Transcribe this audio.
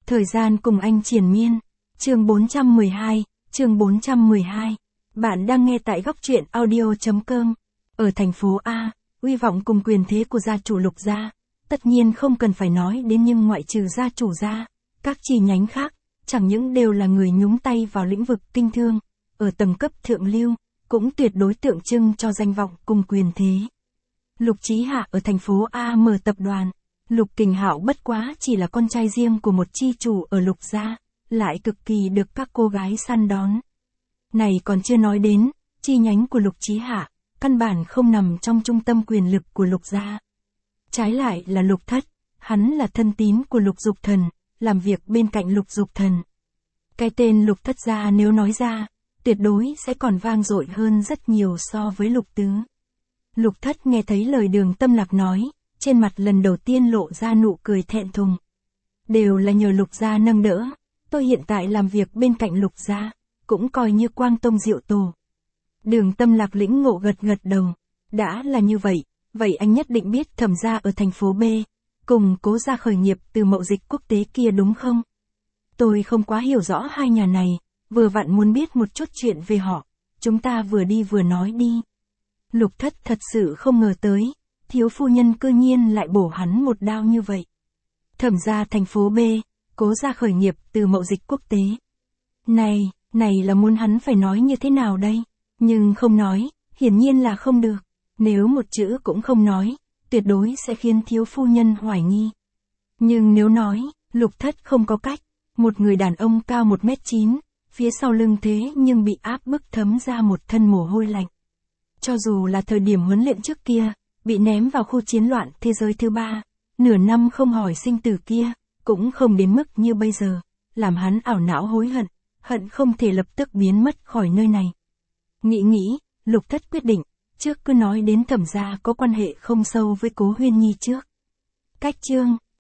Thời gian cùng anh triền miên. Chương 412, chương 412. Bạn đang nghe tại góc truyện audio.com. Ở thành phố A, uy vọng cùng quyền thế của gia chủ Lục gia, tất nhiên không cần phải nói đến, nhưng ngoại trừ gia chủ gia, các chi nhánh khác, chẳng những đều là người nhúng tay vào lĩnh vực kinh thương, ở tầng cấp thượng lưu, cũng tuyệt đối tượng trưng cho danh vọng cùng quyền thế. Lục Chí Hạ ở thành phố A mở tập đoàn, Lục Kình Hạo bất quá chỉ là con trai riêng của một chi chủ ở Lục gia, lại cực kỳ được các cô gái săn đón. Này còn chưa nói đến, chi nhánh của Lục Chí Hạ, căn bản không nằm trong trung tâm quyền lực của Lục gia. Trái lại là Lục Thất, hắn là thân tín của Lục Dục Thần, làm việc bên cạnh Lục Dục Thần. Cái tên Lục Thất gia nếu nói ra, tuyệt đối sẽ còn vang dội hơn rất nhiều so với Lục Tứ. Lục Thất nghe thấy lời Đường Tâm Lạc nói, trên mặt lần đầu tiên lộ ra nụ cười thẹn thùng. Đều là nhờ Lục gia nâng đỡ, tôi hiện tại làm việc bên cạnh Lục gia, cũng coi như quang tông diệu tổ. Đường Tâm Lạc lĩnh ngộ gật gật đầu. Đã là như vậy, vậy anh nhất định biết Thẩm gia ở thành phố B, cùng Cố gia khởi nghiệp từ mậu dịch quốc tế kia đúng không? Tôi không quá hiểu rõ hai nhà này, vừa vặn muốn biết một chút chuyện về họ, chúng ta vừa đi vừa nói đi. Lục Thất thật sự không ngờ tới, thiếu phu nhân cư nhiên lại bổ hắn một đao như vậy. Thẩm gia thành phố B, Cố gia khởi nghiệp từ mậu dịch quốc tế. Này là muốn hắn phải nói như thế nào đây? Nhưng không nói, hiển nhiên là không được. Nếu một chữ cũng không nói, tuyệt đối sẽ khiến thiếu phu nhân hoài nghi. Nhưng nếu nói, Lục Thất không có cách. Một người đàn ông cao 1m9, phía sau lưng thế nhưng bị áp bức thấm ra một thân mồ hôi lạnh. Cho dù là thời điểm huấn luyện trước kia, bị ném vào khu chiến loạn thế giới thứ 3, nửa năm không hỏi sinh tử kia, cũng không đến mức như bây giờ, làm hắn ảo não hối hận, hận không thể lập tức biến mất khỏi nơi này. Nghĩ, Lục Thất quyết định, trước cứ nói đến Thẩm gia có quan hệ không sâu với Cố Huyên Nhi trước. Cách chương